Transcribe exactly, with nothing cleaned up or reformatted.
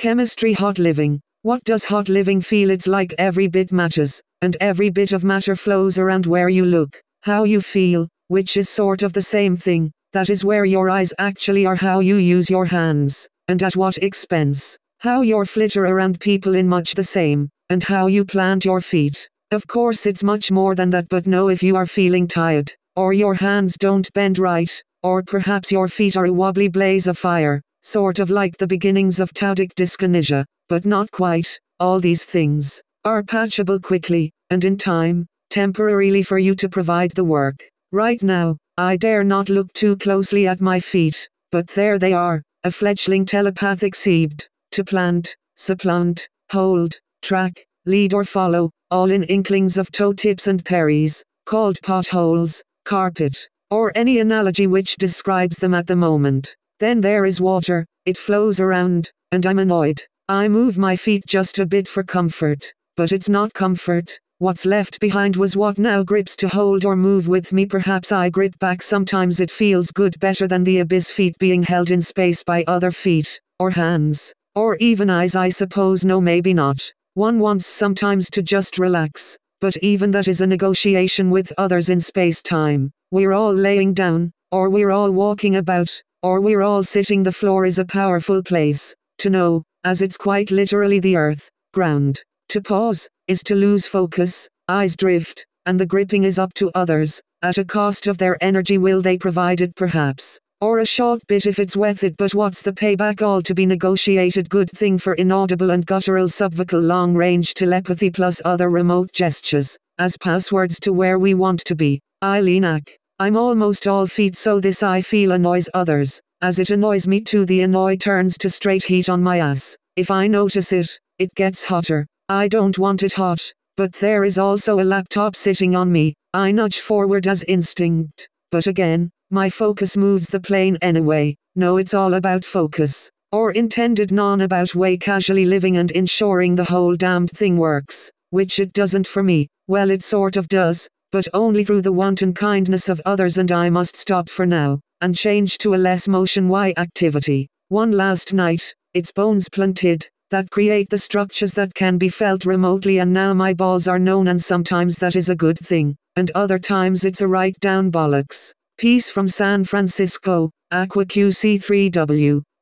Chemistry hot living. What does hot living feel? It's like every bit matters, and every bit of matter flows around where you look, how you feel, which is sort of the same thing. That is where your eyes actually are, how you use your hands, and at what expense, how you flitter around people in much the same, and how you plant your feet. Of course it's much more than that, but know if you are feeling tired, or your hands don't bend right, or perhaps your feet are a wobbly blaze of fire, sort of like the beginnings of Taudic dyskinesia, but not quite. All these things are patchable quickly, and in time, temporarily, for you to provide the work. Right now, I dare not look too closely at my feet, but there they are, a fledgling telepathic seed, to plant, supplant, hold, track, lead or follow, all in inklings of toe tips and peries, called potholes, carpet, or any analogy which describes them at the moment. Then there is water, it flows around, and I'm annoyed. I move my feet just a bit for comfort, but it's not comfort. What's left behind was what now grips to hold or move with me. Perhaps I grip back. Sometimes it feels good, better than the abyss feet being held in space by other feet, or hands, or even eyes, I suppose. No, maybe not. One wants sometimes to just relax, but even that is a negotiation with others in space-time. We're all laying down, or we're all walking about, or we're all sitting. The floor is a powerful place to know, as it's quite literally the earth, ground. To pause is to lose focus, eyes drift, and the gripping is up to others, at a cost of their energy. Will they provide it? Perhaps. Or a short bit if it's worth it, but what's the payback? All to be negotiated. Good thing for inaudible and guttural subvocal long-range telepathy plus other remote gestures, as passwords to where we want to be. Eileen Ack. I'm almost all feet, so this I feel annoys others, as it annoys me too. The annoy turns to straight heat on my ass. If I notice it, it gets hotter. I don't want it hot, but there is also a laptop sitting on me. I nudge forward as instinct, but again, my focus moves the plane anyway. No, it's all about focus, or intended non-about way, casually living and ensuring the whole damned thing works, which it doesn't for me. Well, it sort of does, but only through the wanton kindness of others, and I must stop for now, and change to a less motion-y activity. One last night, it's bones planted, that create the structures that can be felt remotely, and now my balls are known, and sometimes that is a good thing, and other times it's a right down bollocks. Peace from San Francisco, Aqua Q C three W.